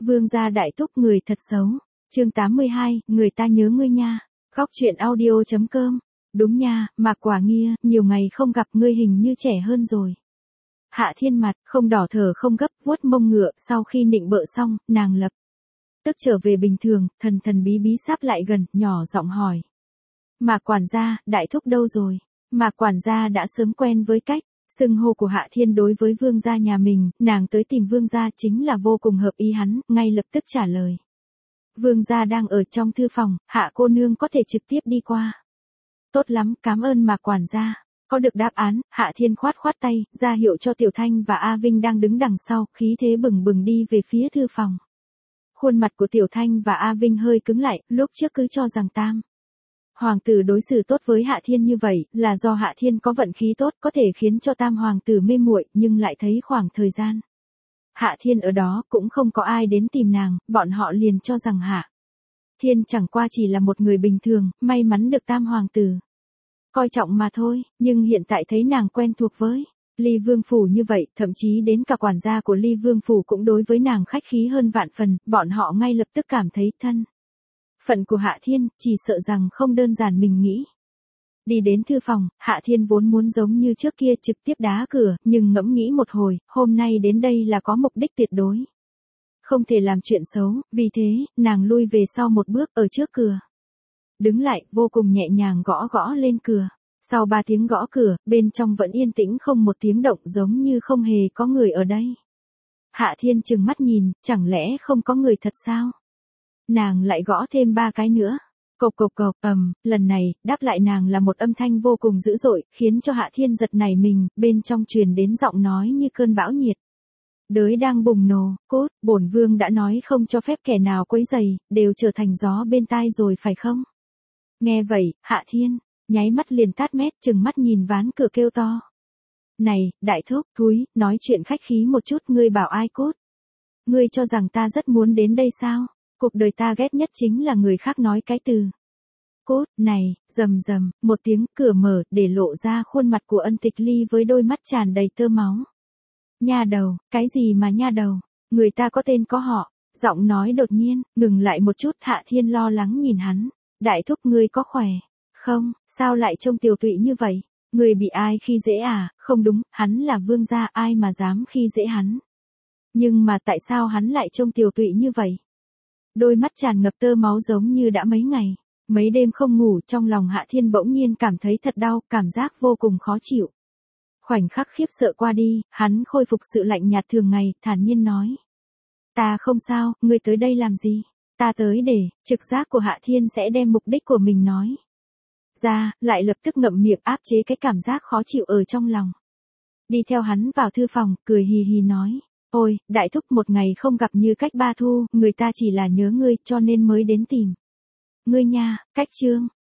Vương gia đại thúc người thật xấu. Chương 82, người ta nhớ ngươi nha. Góc truyện audio.com. Đúng nha, Mạc Quả Nghia, nhiều ngày không gặp ngươi hình như trẻ hơn rồi. Hạ Thiên mặt, không đỏ thở không gấp, vuốt mông ngựa, sau khi nịnh bợ xong, nàng lập tức trở về bình thường, thần thần bí bí sáp lại gần, nhỏ giọng hỏi. Mạc quản gia, đại thúc đâu rồi? Mạc quản gia đã sớm quen với cách xưng hô của Hạ Thiên đối với vương gia nhà mình, nàng tới tìm vương gia chính là vô cùng hợp ý hắn, ngay lập tức trả lời. Vương gia đang ở trong thư phòng, Hạ cô nương có thể trực tiếp đi qua. Tốt lắm, cảm ơn Mạc quản gia. Có được đáp án, Hạ Thiên khoát khoát tay, ra hiệu cho Tiểu Thanh và A Vinh đang đứng đằng sau, khí thế bừng bừng đi về phía thư phòng. Khuôn mặt của Tiểu Thanh và A Vinh hơi cứng lại, lúc trước cứ cho rằng Tam hoàng tử đối xử tốt với Hạ Thiên như vậy, là do Hạ Thiên có vận khí tốt, có thể khiến cho Tam hoàng tử mê muội, nhưng lại thấy khoảng thời gian Hạ Thiên ở đó cũng không có ai đến tìm nàng, bọn họ liền cho rằng Hạ Thiên chẳng qua chỉ là một người bình thường, may mắn được Tam hoàng tử coi trọng mà thôi, nhưng hiện tại thấy nàng quen thuộc với Ly Vương phủ như vậy, thậm chí đến cả quản gia của Ly Vương phủ cũng đối với nàng khách khí hơn vạn phần, bọn họ ngay lập tức cảm thấy thân phận của Hạ Thiên, chỉ sợ rằng không đơn giản mình nghĩ. Đi đến thư phòng, Hạ Thiên vốn muốn giống như trước kia trực tiếp đá cửa, nhưng ngẫm nghĩ một hồi, hôm nay đến đây là có mục đích tuyệt đối. Không thể làm chuyện xấu, vì thế, nàng lui về sau một bước ở trước cửa. Đứng lại, vô cùng nhẹ nhàng gõ gõ lên cửa. Sau 3 tiếng gõ cửa, bên trong vẫn yên tĩnh không một tiếng động giống như không hề có người ở đây. Hạ Thiên trừng mắt nhìn, chẳng lẽ không có người thật sao? Nàng lại gõ thêm 3 cái nữa. Cộc cộc cộc, lần này, đáp lại nàng là một âm thanh vô cùng dữ dội, khiến cho Hạ Thiên giật nảy mình, bên trong truyền đến giọng nói như cơn bão nhiệt. Đới đang bùng nổ, cốt, bổn vương đã nói không cho phép kẻ nào quấy rầy, đều trở thành gió bên tai rồi phải không? Nghe vậy, Hạ Thiên nháy mắt liền tát mét, chừng mắt nhìn ván cửa kêu to. Này, đại thúc, thúi, nói chuyện khách khí một chút, ngươi bảo ai cốt? Ngươi cho rằng ta rất muốn đến đây sao? Cuộc đời ta ghét nhất chính là người khác nói cái từ cốt này, rầm rầm, một tiếng cửa mở, để lộ ra khuôn mặt của Ân Tịch Ly với đôi mắt tràn đầy tơ máu. Nha đầu, cái gì mà nha đầu? Người ta có tên có họ. Giọng nói đột nhiên, ngừng lại một chút, Hạ Thiên lo lắng nhìn hắn. Đại thúc ngươi có khỏe không? Sao lại trông tiều tụy như vậy? Ngươi bị ai khi dễ à? Không đúng, hắn là vương gia, ai mà dám khi dễ hắn? Nhưng mà tại sao hắn lại trông tiều tụy như vậy? Đôi mắt tràn ngập tơ máu giống như đã mấy ngày, mấy đêm không ngủ, trong lòng Hạ Thiên bỗng nhiên cảm thấy thật đau, cảm giác vô cùng khó chịu. Khoảnh khắc khiếp sợ qua đi, hắn khôi phục sự lạnh nhạt thường ngày, thản nhiên nói. Ta không sao, ngươi tới đây làm gì? Ta tới để, trực giác của Hạ Thiên sẽ đem mục đích của mình nói ra, lại lập tức ngậm miệng áp chế cái cảm giác khó chịu ở trong lòng. Đi theo hắn vào thư phòng, cười hì hì nói. Ôi, đại thúc, một ngày không gặp như cách 3 thu, người ta chỉ là nhớ ngươi cho nên mới đến tìm ngươi nha. Cách chương